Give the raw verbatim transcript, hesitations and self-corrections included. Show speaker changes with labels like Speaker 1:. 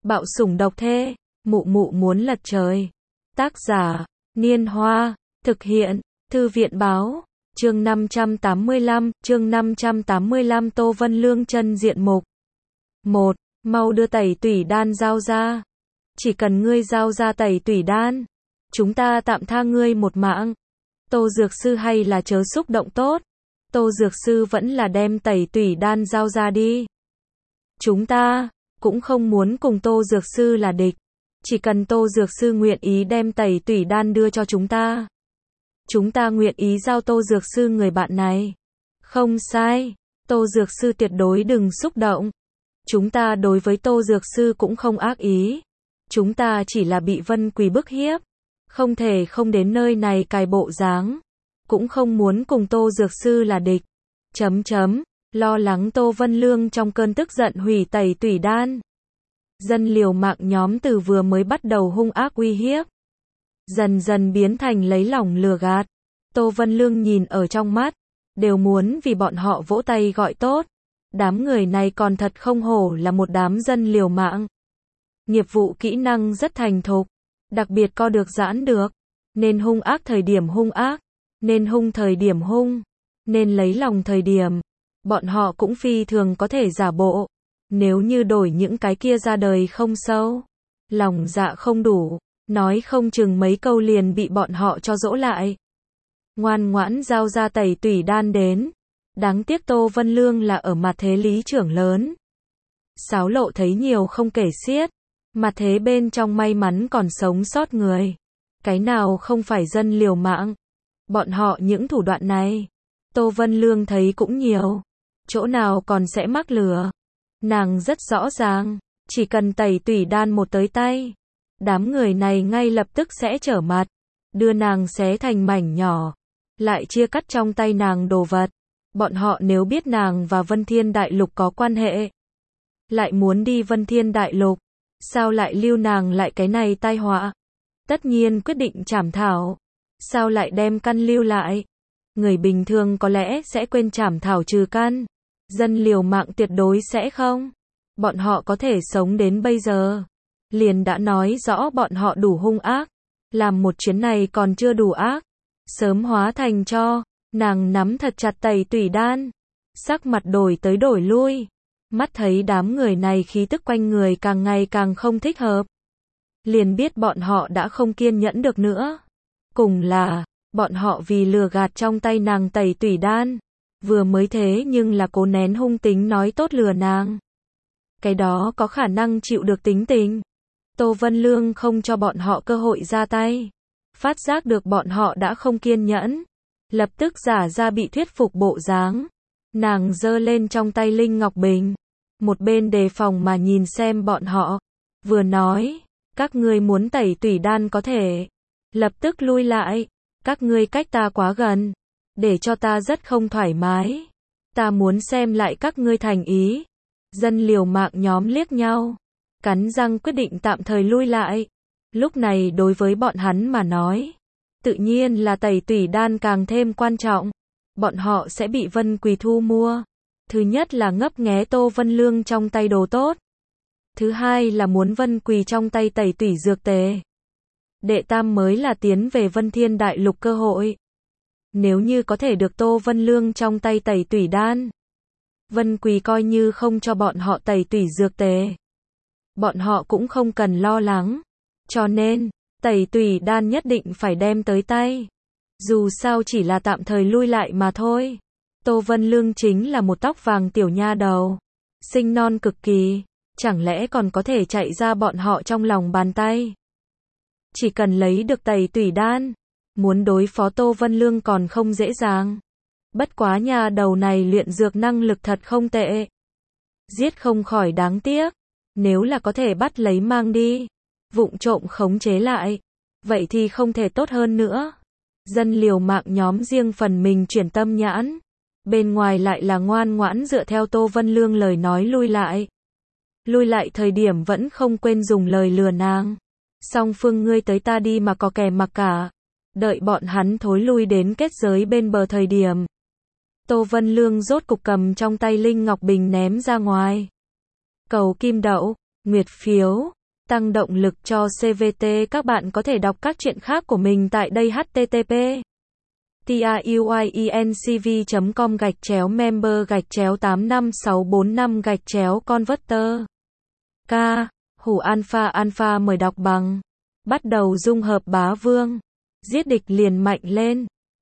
Speaker 1: Bạo sủng độc thê, mụ mụ muốn lật trời. Tác giả, Niên Hoa, thực hiện, Thư viện báo, chương năm trăm tám mươi lăm, chương năm trăm tám mươi lăm Tô Vân Lương chân diện mục. một. Mau đưa tẩy tủy đan giao ra. Chỉ cần ngươi giao ra tẩy tủy đan, chúng ta tạm tha ngươi một mạng. Tô Dược Sư hay là chớ xúc động tốt. Tô Dược Sư vẫn là đem tẩy tủy đan giao ra đi. Chúng ta cũng không muốn cùng Tô Dược Sư là địch. Chỉ cần Tô Dược Sư nguyện ý đem tẩy tủy đan đưa cho chúng ta, chúng ta nguyện ý giao Tô Dược Sư người bạn này. Không sai, Tô Dược Sư tuyệt đối đừng xúc động. Chúng ta đối với Tô Dược Sư cũng không ác ý. Chúng ta chỉ là bị Vân Quỳ bức hiếp. Không thể không đến nơi này cài bộ dáng. Cũng không muốn cùng Tô Dược Sư là địch. Chấm chấm, lo lắng Tô Vân Lương trong cơn tức giận hủy tẩy tủy đan. Dân liều mạng nhóm từ vừa mới bắt đầu hung ác uy hiếp, dần dần biến thành lấy lòng lừa gạt. Tô Vân Lương nhìn ở trong mắt, đều muốn vì bọn họ vỗ tay gọi tốt. Đám người này còn thật không hổ là một đám dân liều mạng. Nghiệp vụ kỹ năng rất thành thục, đặc biệt co được giãn được. Nên hung ác thời điểm hung ác, nên hung thời điểm hung, nên lấy lòng thời điểm. Bọn họ cũng phi thường có thể giả bộ. Nếu như đổi những cái kia ra đời không sâu, lòng dạ không đủ, nói không chừng mấy câu liền bị bọn họ cho dỗ lại. Ngoan ngoãn giao ra tẩy tủy đan đến. Đáng tiếc Tô Vân Lương là ở mặt thế lý trưởng lớn. Sáo lộ thấy nhiều không kể xiết. Mặt thế bên trong may mắn còn sống sót người. Cái nào không phải dân liều mạng. Bọn họ những thủ đoạn này, Tô Vân Lương thấy cũng nhiều. Chỗ nào còn sẽ mắc lừa. Nàng rất rõ ràng, chỉ cần tẩy tủy đan một tới tay, đám người này ngay lập tức sẽ trở mặt, đưa nàng xé thành mảnh nhỏ, lại chia cắt trong tay nàng đồ vật. Bọn họ nếu biết nàng và Vân Thiên Đại Lục có quan hệ, lại muốn đi Vân Thiên Đại Lục, sao lại lưu nàng lại cái này tai họa? Tất nhiên quyết định trảm thảo, sao lại đem căn lưu lại? Người bình thường có lẽ sẽ quên trảm thảo trừ căn. Dân liều mạng tuyệt đối sẽ không. Bọn họ có thể sống đến bây giờ, liền đã nói rõ bọn họ đủ hung ác. Làm một chuyến này còn chưa đủ ác, sớm hóa thành cho. Nàng nắm thật chặt tẩy tủy đan, sắc mặt đổi tới đổi lui. Mắt thấy đám người này khí tức quanh người càng ngày càng không thích hợp, liền biết bọn họ đã không kiên nhẫn được nữa. Cùng là, bọn họ vì lừa gạt trong tay nàng tẩy tủy đan, vừa mới thế nhưng là cố nén hung tính nói tốt lừa nàng. Cái đó có khả năng chịu được tính tình. Tô Vân Lương không cho bọn họ cơ hội ra tay. Phát giác được bọn họ đã không kiên nhẫn, lập tức giả ra bị thuyết phục bộ dáng. Nàng giơ lên trong tay Linh Ngọc Bình, một bên đề phòng mà nhìn xem bọn họ, vừa nói, các ngươi muốn tẩy tủy đan có thể lập tức lui lại, các ngươi cách ta quá gần, để cho ta rất không thoải mái. Ta muốn xem lại các ngươi thành ý. Dân liều mạng nhóm liếc nhau, cắn răng quyết định tạm thời lui lại. Lúc này đối với bọn hắn mà nói, tự nhiên là tẩy tủy đan càng thêm quan trọng. Bọn họ sẽ bị Vân Quỳ thu mua. Thứ nhất là ngấp nghé Tô Vân Lương trong tay đồ tốt. Thứ hai là muốn Vân Quỳ trong tay tẩy tủy dược tề. Đệ tam mới là tiến về Vân Thiên Đại Lục cơ hội. Nếu như có thể được Tô Vân Lương trong tay tẩy tủy đan, Vân Quỳ coi như không cho bọn họ tẩy tủy dược tề, bọn họ cũng không cần lo lắng. Cho nên, tẩy tủy đan nhất định phải đem tới tay. Dù sao chỉ là tạm thời lui lại mà thôi. Tô Vân Lương chính là một tóc vàng tiểu nha đầu, xinh non cực kỳ, chẳng lẽ còn có thể chạy ra bọn họ trong lòng bàn tay. Chỉ cần lấy được tẩy tủy đan, muốn đối phó Tô Vân Lương còn không dễ dàng. Bất quá nhà đầu này luyện dược năng lực thật không tệ. Giết không khỏi đáng tiếc. Nếu là có thể bắt lấy mang đi, vụng trộm khống chế lại, vậy thì không thể tốt hơn nữa. Dân liều mạng nhóm riêng phần mình chuyển tâm nhãn, bên ngoài lại là ngoan ngoãn dựa theo Tô Vân Lương lời nói lui lại. Lui lại thời điểm vẫn không quên dùng lời lừa nàng. Song phương ngươi tới ta đi mà có kẻ mặc cả. Đợi bọn hắn thối lui đến kết giới bên bờ thời điểm, Tô Vân Lương rốt cục cầm trong tay Linh Ngọc Bình ném ra ngoài. Cầu kim đậu, nguyệt phiếu, tăng động lực cho xê vê tê. Các bạn có thể đọc các truyện khác của mình tại đây h t t p truyencv chấm com gạch chéo member gạch chéo tám năm sáu bốn năm gạch chéo converter. K. Hủ alpha alpha mời đọc bằng. Bắt đầu dung hợp bá vương. Giết địch liền mạnh lên.